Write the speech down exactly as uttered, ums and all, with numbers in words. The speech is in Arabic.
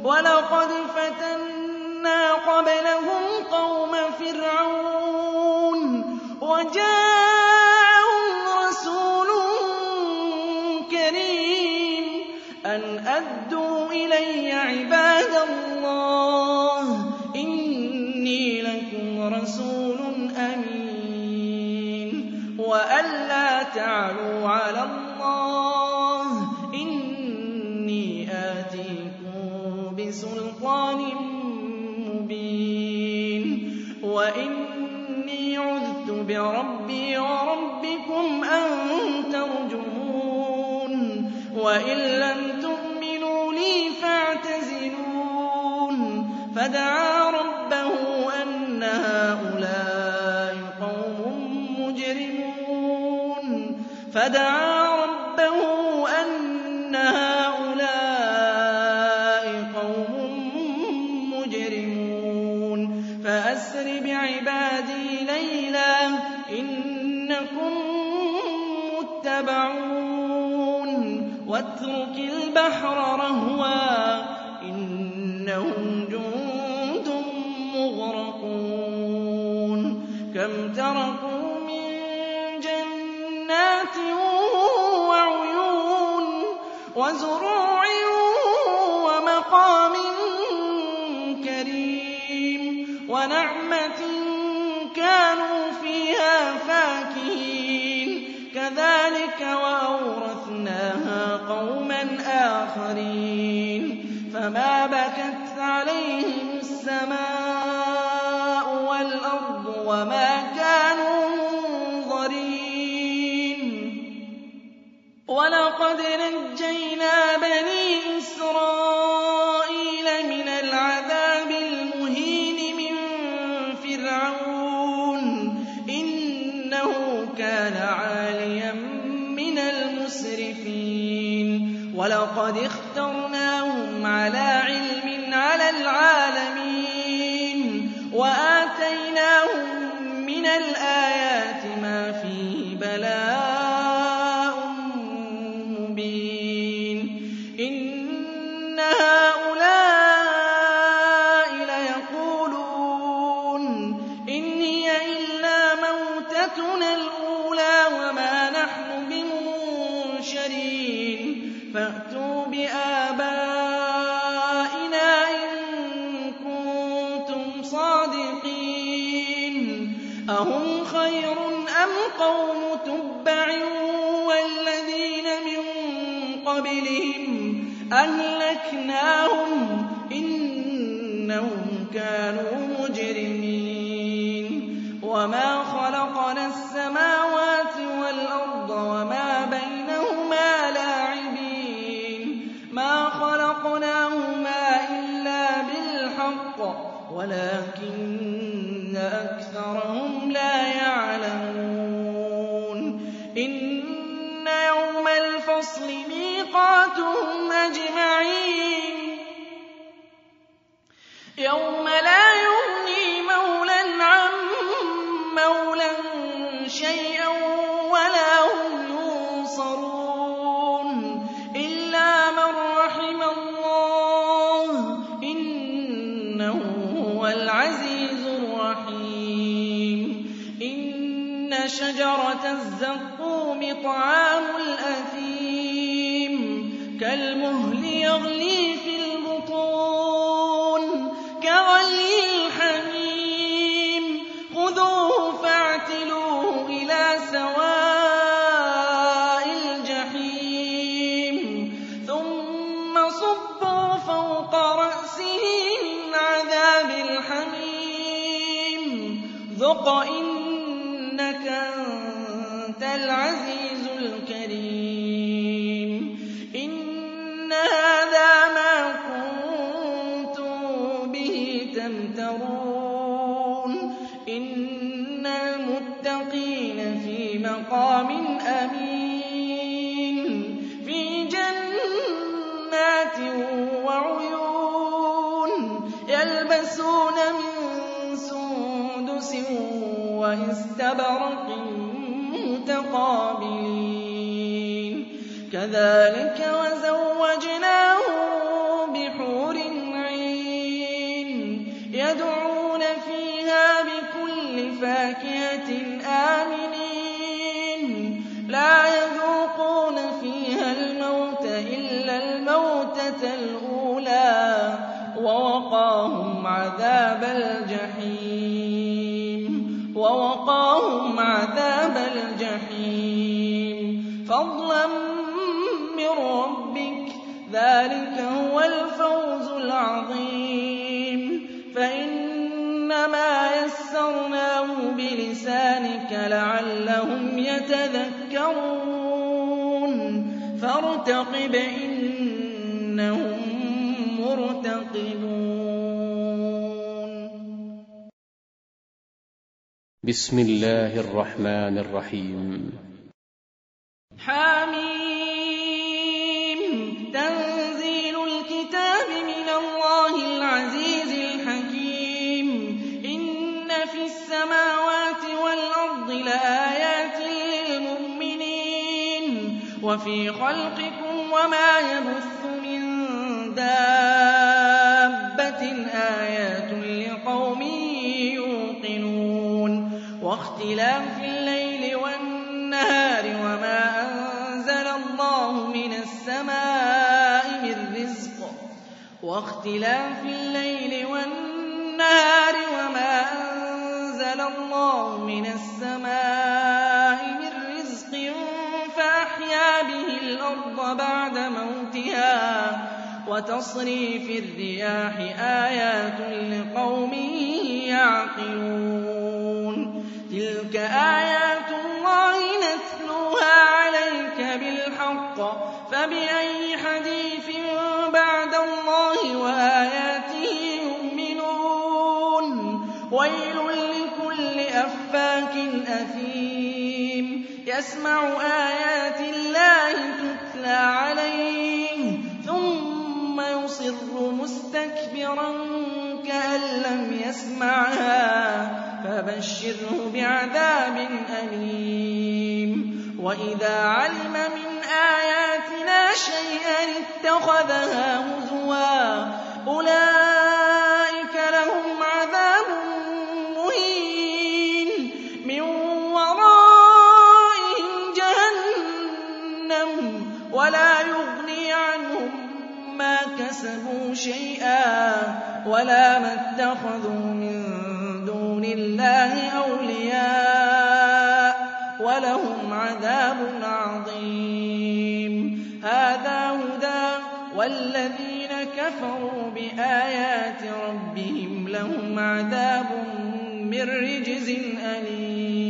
وَلَقَدْ فَتَنَّا قَبْلَهُمْ قَوْمَ فِرْعَوْنَ وَجَاءَهُمْ رَسُولٌ كَرِيمٌ أَنْ أَدُّوا إِلَيَّ عِبَادَ اللَّهِ إِنِّي لَكُمْ رَسُولٌ أَمِينٌ وَأَن لَّا تَعْلُوا عَلَى اللَّهِ إِنِّي آتِيكُم بِسُلْطَانٍ مُّبِينٍ وَإِنِّي عُذْتُ بِرَبِّي وَرَبِّكُمْ أَن تَرْجُمُونِ وَإِن لَّمْ تُؤْمِنُوا لِي فَاعْتَزِلُونِ فَدَعَا رَبَّهُ أَنَّ هَٰؤُلَاءِ قَوْمٌ مُّجْرِمُونَ فَدَعَا رَبَّهُ أَنَّ هَٰؤُلَاءِ قَوْمٌ مُّجْرِمُونَ فَأَسْرِ بِعِبَادِي لَيْلًا إِنَّكُم مُّتَّبَعُونَ وَاتْرُكِ الْبَحْرَ رَهْوًا إِنَّهُمْ جُندٌ مُّغْرَقُونَ كَمْ تَرَكُوا مِن جَنَّاتٍ وَعُيُونٍ وَزُرُوعٍ وَمَقَامٍ كَرِيمٍ وَنَعْمَةٍ كَانُوا فِيهَا فَاكِهِينَ كَذَٰلِكَ وَأَوْرَثْنَاهَا قَوْمًا آخَرِينَ فَمَا بَكَتْ عَلَيْهِمُ السَّمَاءُ وَالْأَرْضُ وَمَا كَانُوا مُنظَرِينَ وَلَقَدْ نَجَّيْنَا بَنِي إِسْرَائِيلَ مِنَ الْعَذَابِ الْمُهِينِ مِن فِرْعَوْنَ إِنَّهُ كَانَ عَالِيًا مِّنَ الْمُسْرِفِينَ وَلَقَدِ اخْتَرْنَاهُمْ عَلَىٰ عِلْمٍ عَلَى الْعَالَمِينَ وَآتَيْنَاهُم مِّنَ الْآيَاتِ مَا فِيهِ بَلَاءٌ مُّبِينٌ إِنَّ هَٰؤُلَاءِ لَيَقُولُونَ إِنْ هِيَ إِلَّا مَوْتَتُنَا الْأُولَىٰ وَمَا نَحْنُ بِمُنشَرِينَ فَأْتُوا بِآبَائِنَا إِن كُنتُمْ صَادِقِينَ أَهُمْ خَيْرٌ أَمْ قَوْمُ تُبَّعٍ وَالَّذِينَ مِن قَبْلِهِمْ أَهْلَكْنَاهُمْ إِنَّهُمْ كَانُوا مُجْرِمِينَ وَمَا خَلَقْنَا السَّمَاوَاتِ وَالْأَرْضَ وَمَا بَيْنَهُمَا لَاعِبِينَ مَا خَلَقْنَاهُمَا إِلَّا بِالْحَقِّ وَلَٰكِنَّ أَكْثَرَهُمْ لَا يَعْلَمُونَ إِنَّ يَوْمَ الْفَصْلِ مِيقَاتُهُمْ أَجْمَعِينَ يَوْمَ لَا يُغْنِي مَوْلًى عَن مَّوْلًى شَيْئًا وَلَا هُمْ يُنصَرُونَ إِلَّا مَن رَّحِمَ اللَّهُ إِنَّهُ هُوَ الْعَزِيزُ الرَّحِيمُ إِنَّ شَجَرَتَ الزَّقُّومِ طَعَامُ الْأَثِيمِ كَالْمُهْلِ يَغْلِي فِي الْبُطُونِ كَغَلْيِ الْحَمِيمِ خُذُوهُ فَاعْتِلُوهُ إِلَىٰ سَوَاءِ الْجَحِيمِ ثُمَّ صُبُّوا فَوْقَ رَأْسِهِ مِنْ عَذَابِ الْحَمِيمِ ذُقْ إِنَّكَ أَنتَ الْعَزِيزُ الْكَرِيمُ إِنَّ هَٰذَا مَا كُنتُم بِهِ تَمْتَرُونَ إِنَّ الْمُتَّقِينَ فِي مَقَامٍ أَمِينٍ فِي جَنَّاتٍ وَعُيُونٍ يَلْبَسُونَ مِن سُندُسٍ وَإِسْتَبْرَقٍ مُّتَقَابِلِينَ كَذَٰلِكَ وَزَوَّجْنَاهُم بِحُورٍ يَدْعُونَ فِيهَا بِكُلِّ فَاكِهَةٍ آمِنِينَ لَا يَذُوقُونَ فِيهَا الْمَوْتَ إِلَّا الْمَوْتَةَ الْأُولَىٰ وَوَقَاهُمْ عَذَابَ الْجَحِيمِ وَوَقَاهُمْ عَذَابَ الْجَحِيمِ فَضْلًا مِّن رَّبِّكَ ۚ ذَٰلِكَ هُوَ الْفَوْزُ الْعَظِيمُ فَإِنَّمَا يَسَّرْنَاهُ بِلِسَانِكَ لَعَلَّهُمْ يَتَذَكَّرُونَ فَارْتَقِبْ إِنَّهُم مُّرْتَقِبُونَ بسم الله الرحمن الرحيم حم تنزيل الكتاب من الله العزيز الحكيم إن في السماوات والأرض لآيات للمؤمنين وفي خلقكم وما يبث من دابة آيات لقوم يوقنون واختلاف الليل والنهار وما أنزل الله من السماء من رزق واختلاف الليل والنهار وما أنزل الله من السماء من رزق فأحيا به الأرض بعد موتها وتصريف الرياح آيات لقوم يعقلون تلك آيات الله نتلوها عليك بالحق فبأي حديث بعد الله وآياته يؤمنون ويل لكل أفاك أثيم يسمع آيات الله تتلى عليه ثم يصر مستكبرا كأن لم يسمعها فبشره بعذاب أليم وإذا علم من آياتنا شيئا اتخذها هزوا أولئك لهم عذاب مهين من ورائهم جهنم ولا يغني عنهم ما كسبوا شيئا ولا ما اتخذوا من دون الله أولياء ولهم عذاب عظيم هذا هدى والذين كفروا بآيات ربهم لهم عذاب من رجز أليم